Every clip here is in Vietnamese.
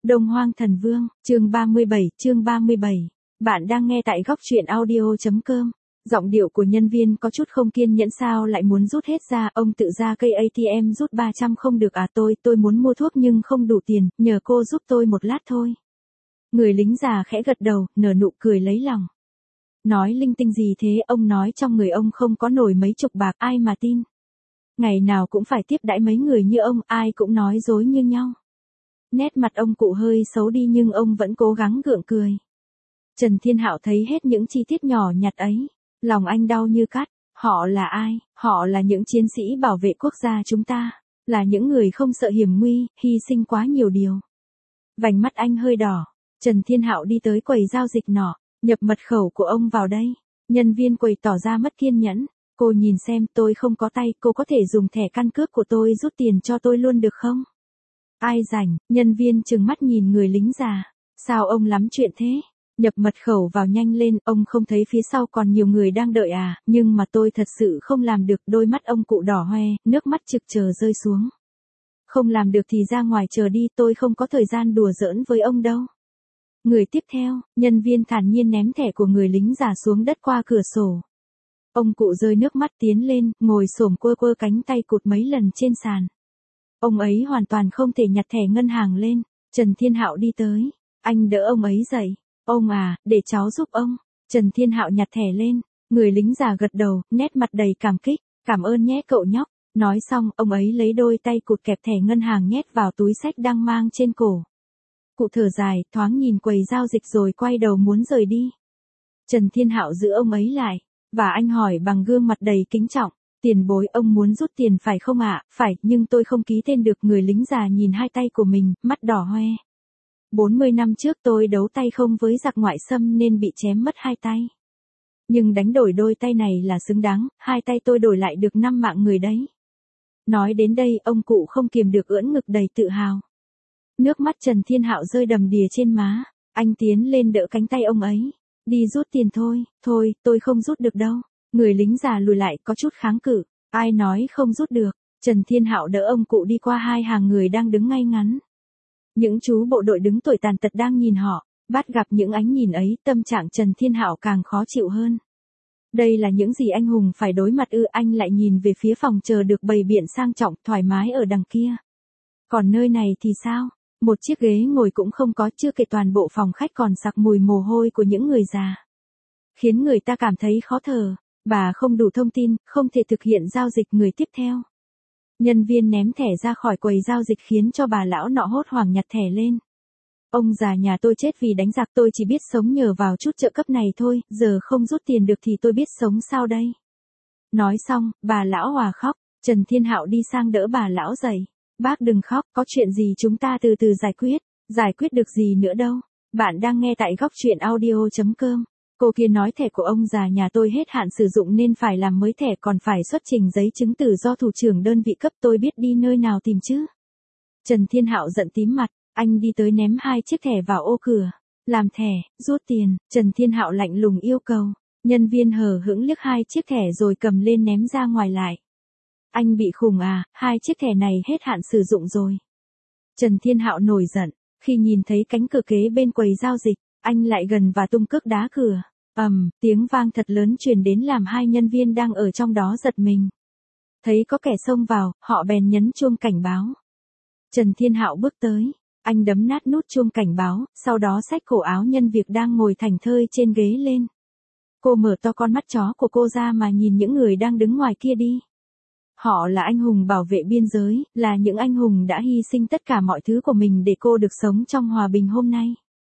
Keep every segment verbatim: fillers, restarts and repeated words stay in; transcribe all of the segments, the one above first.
Đông Hoang Thần Vương, chương ba mươi bảy, chương ba mươi bảy. Bạn đang nghe tại góc truyện audio.com. Giọng điệu của nhân viên có chút không kiên nhẫn, sao lại muốn rút hết ra, ông tự ra cây a tê em rút ba trăm không được à, tôi, tôi muốn mua thuốc nhưng không đủ tiền, nhờ cô giúp tôi một lát thôi. Người lính già khẽ gật đầu, nở nụ cười lấy lòng. Nói linh tinh gì thế, ông nói trong người ông không có nổi mấy chục bạc, ai mà tin. Ngày nào cũng phải tiếp đãi mấy người như ông, ai cũng nói dối như nhau. Nét mặt ông cụ hơi xấu đi nhưng ông vẫn cố gắng gượng cười. Trần Thiên Hạo thấy hết những chi tiết nhỏ nhặt ấy, lòng anh đau như cắt. Họ là ai? Họ là những chiến sĩ bảo vệ quốc gia chúng ta, là những người không sợ hiểm nguy, hy sinh quá nhiều điều. Vành mắt anh hơi đỏ. Trần Thiên Hạo đi tới quầy giao dịch nọ, nhập mật khẩu của ông vào đây. Nhân viên quầy tỏ ra mất kiên nhẫn. Cô nhìn xem, tôi không có tay, cô có thể dùng thẻ căn cước của tôi rút tiền cho tôi luôn được không? Ai rảnh? Nhân viên trừng mắt nhìn người lính già. Sao ông lắm chuyện thế? Nhập mật khẩu vào nhanh lên, ông không thấy phía sau còn nhiều người đang đợi à, nhưng mà tôi thật sự không làm được. Đôi mắt ông cụ đỏ hoe, nước mắt trực chờ rơi xuống. Không làm được thì ra ngoài chờ đi, tôi không có thời gian đùa giỡn với ông đâu. Người tiếp theo, nhân viên thản nhiên ném thẻ của người lính già xuống đất qua cửa sổ. Ông cụ rơi nước mắt tiến lên, ngồi xổm quơ quơ cánh tay cụt mấy lần trên sàn. Ông ấy hoàn toàn không thể nhặt thẻ ngân hàng lên. Trần Thiên Hạo đi tới. Anh đỡ ông ấy dậy. Ông à, để cháu giúp ông. Trần Thiên Hạo nhặt thẻ lên. Người lính già gật đầu, nét mặt đầy cảm kích. Cảm ơn nhé cậu nhóc. Nói xong, ông ấy lấy đôi tay cụt kẹp thẻ ngân hàng nhét vào túi xách đang mang trên cổ. Cụ thở dài, thoáng nhìn quầy giao dịch rồi quay đầu muốn rời đi. Trần Thiên Hạo giữ ông ấy lại. Và anh hỏi bằng gương mặt đầy kính trọng. Tiền bối, ông muốn rút tiền phải không ạ? À? Phải, nhưng tôi không ký tên được. Người lính già nhìn hai tay của mình, mắt đỏ hoe. bốn mươi năm trước tôi đấu tay không với giặc ngoại xâm nên bị chém mất hai tay. Nhưng đánh đổi đôi tay này là xứng đáng, hai tay tôi đổi lại được năm mạng người đấy. Nói đến đây, ông cụ không kiềm được ưỡn ngực đầy tự hào. Nước mắt Trần Thiên Hạo rơi đầm đìa trên má, anh tiến lên đỡ cánh tay ông ấy. Đi rút tiền thôi, thôi, tôi không rút được đâu. Người lính già lùi lại có chút kháng cự, ai nói không rút được. Trần Thiên Hạo đỡ ông cụ đi qua hai hàng người đang đứng ngay ngắn. Những chú bộ đội đứng tuổi tàn tật đang nhìn họ, bắt gặp những ánh nhìn ấy, tâm trạng Trần Thiên Hạo càng khó chịu hơn. Đây là những gì anh hùng phải đối mặt ư? Anh lại nhìn về phía phòng chờ được bày biện sang trọng, thoải mái ở đằng kia. Còn nơi này thì sao? Một chiếc ghế ngồi cũng không có, chưa kể toàn bộ phòng khách còn sặc mùi mồ hôi của những người già. Khiến người ta cảm thấy khó thở. Bà không đủ thông tin, không thể thực hiện giao dịch. Người tiếp theo. Nhân viên ném thẻ ra khỏi quầy giao dịch khiến cho bà lão nọ hốt hoảng nhặt thẻ lên. Ông già nhà tôi chết vì đánh giặc, tôi chỉ biết sống nhờ vào chút trợ cấp này thôi, giờ không rút tiền được thì tôi biết sống sao đây. Nói xong, bà lão hòa khóc. Trần Thiên Hạo đi sang đỡ bà lão dậy. Bác đừng khóc, có chuyện gì chúng ta từ từ giải quyết. Giải quyết được gì nữa đâu. Bạn đang nghe tại góc truyện audio.com. Cô kia nói thẻ của ông già nhà tôi hết hạn sử dụng nên phải làm mới thẻ, còn phải xuất trình giấy chứng từ do thủ trưởng đơn vị cấp, tôi biết đi nơi nào tìm chứ. Trần Thiên Hạo giận tím mặt, anh đi tới ném hai chiếc thẻ vào ô cửa. Làm thẻ, rút tiền, Trần Thiên Hạo lạnh lùng yêu cầu. Nhân viên hờ hững liếc hai chiếc thẻ rồi cầm lên ném ra ngoài lại. Anh bị khùng à, hai chiếc thẻ này hết hạn sử dụng rồi. Trần Thiên Hạo nổi giận, khi nhìn thấy cánh cửa kế bên quầy giao dịch. Anh lại gần và tung cước đá cửa. Ầm, um, tiếng vang thật lớn truyền đến làm hai nhân viên đang ở trong đó giật mình. Thấy có kẻ xông vào, họ bèn nhấn chuông cảnh báo. Trần Thiên Hạo bước tới, anh đấm nát nút chuông cảnh báo, sau đó xách cổ áo nhân việc đang ngồi thảnh thơi trên ghế lên. Cô mở to con mắt chó của cô ra mà nhìn những người đang đứng ngoài kia đi. Họ là anh hùng bảo vệ biên giới, là những anh hùng đã hy sinh tất cả mọi thứ của mình để cô được sống trong hòa bình hôm nay.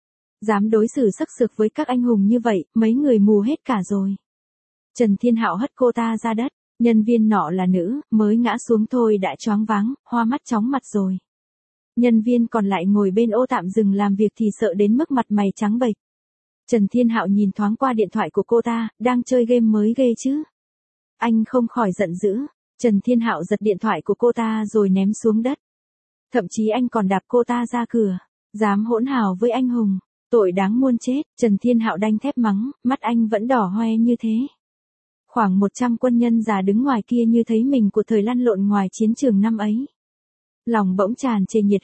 Dám đối xử sắc sược với các anh hùng như vậy, mấy người mù hết cả rồi. Trần Thiên Hạo hất cô ta ra đất, nhân viên nọ là nữ, mới ngã xuống thôi đã choáng váng, hoa mắt chóng mặt rồi. Nhân viên còn lại ngồi bên ô tạm dừng làm việc thì sợ đến mức mặt mày trắng bệch. Trần Thiên Hạo nhìn thoáng qua điện thoại của cô ta, đang chơi game mới ghê chứ. Anh không khỏi giận dữ, Trần Thiên Hạo giật điện thoại của cô ta rồi ném xuống đất. Thậm chí anh còn đạp cô ta ra cửa, dám hỗn hào với anh hùng. Tội đáng muôn chết, Trần Thiên Hạo đanh thép mắng, mắt anh vẫn đỏ hoe như thế. Khoảng một trăm quân nhân già đứng ngoài kia như thấy mình của thời lăn lộn ngoài chiến trường năm ấy. Lòng bỗng tràn trề nhiệt huyết,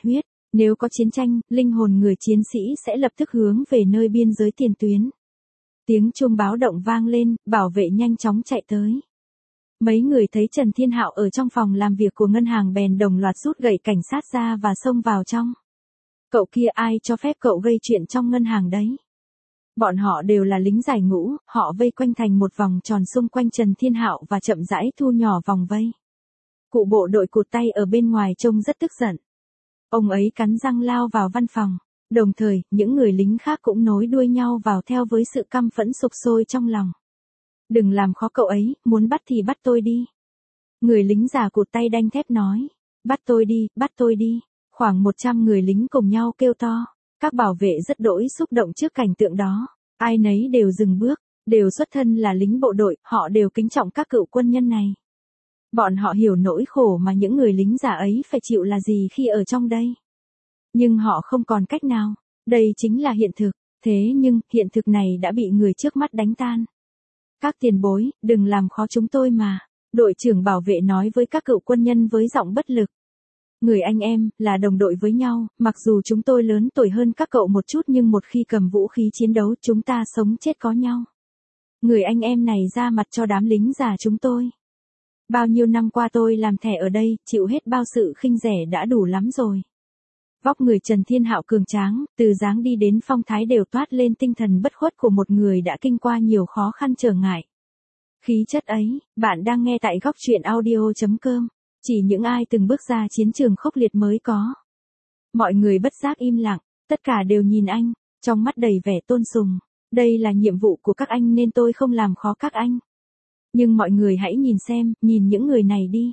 Nếu có chiến tranh, linh hồn người chiến sĩ sẽ lập tức hướng về nơi biên giới tiền tuyến. Tiếng chuông báo động vang lên, bảo vệ nhanh chóng chạy tới. Mấy người thấy Trần Thiên Hạo ở trong phòng làm việc của ngân hàng bèn đồng loạt rút gậy cảnh sát ra và xông vào trong. Cậu kia ai cho phép cậu gây chuyện trong ngân hàng đấy? Bọn họ đều là lính giải ngũ, họ vây quanh thành một vòng tròn xung quanh Trần Thiên Hạo và chậm rãi thu nhỏ vòng vây. Cụ bộ đội cụt tay ở bên ngoài trông rất tức giận. Ông ấy cắn răng lao vào văn phòng. Đồng thời, những người lính khác cũng nối đuôi nhau vào theo với sự căm phẫn sục sôi trong lòng. Đừng làm khó cậu ấy, muốn bắt thì bắt tôi đi. Người lính già cụt tay đanh thép nói. Bắt tôi đi, bắt tôi đi. Khoảng một trăm người lính cùng nhau kêu to. Các bảo vệ rất đỗi xúc động trước cảnh tượng đó. Ai nấy đều dừng bước, đều xuất thân là lính bộ đội, họ đều kính trọng các cựu quân nhân này. Bọn họ hiểu nỗi khổ mà những người lính già ấy phải chịu là gì khi ở trong đây. Nhưng họ không còn cách nào, đây chính là hiện thực, thế nhưng hiện thực này đã bị người trước mắt đánh tan. Các tiền bối, đừng làm khó chúng tôi mà, đội trưởng bảo vệ nói với các cựu quân nhân với giọng bất lực. Người anh em, là đồng đội với nhau, mặc dù chúng tôi lớn tuổi hơn các cậu một chút nhưng một khi cầm vũ khí chiến đấu chúng ta sống chết có nhau. Người anh em này ra mặt cho đám lính già chúng tôi. Bao nhiêu năm qua tôi làm thẻ ở đây, chịu hết bao sự khinh rẻ đã đủ lắm rồi. Vóc người Trần Thiên Hạo cường tráng, từ dáng đi đến phong thái đều toát lên tinh thần bất khuất của một người đã kinh qua nhiều khó khăn trở ngại. Khí chất ấy, bạn đang nghe tại góc truyện audio chấm com. Chỉ những ai từng bước ra chiến trường khốc liệt mới có. Mọi người bất giác im lặng, tất cả đều nhìn anh, trong mắt đầy vẻ tôn sùng. Đây là nhiệm vụ của các anh nên tôi không làm khó các anh. Nhưng mọi người hãy nhìn xem, nhìn những người này đi.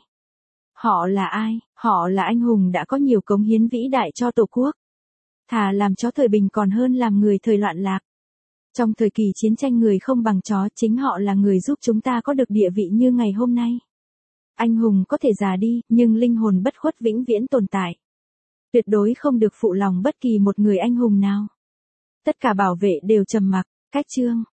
Họ là ai? Họ là anh hùng đã có nhiều cống hiến vĩ đại cho Tổ quốc. Thà làm chó thời bình còn hơn làm người thời loạn lạc. Trong thời kỳ chiến tranh người không bằng chó, chính họ là người giúp chúng ta có được địa vị như ngày hôm nay. Anh hùng có thể già đi, nhưng linh hồn bất khuất vĩnh viễn tồn tại. Tuyệt đối không được phụ lòng bất kỳ một người anh hùng nào. Tất cả bảo vệ đều trầm mặc, cách chương.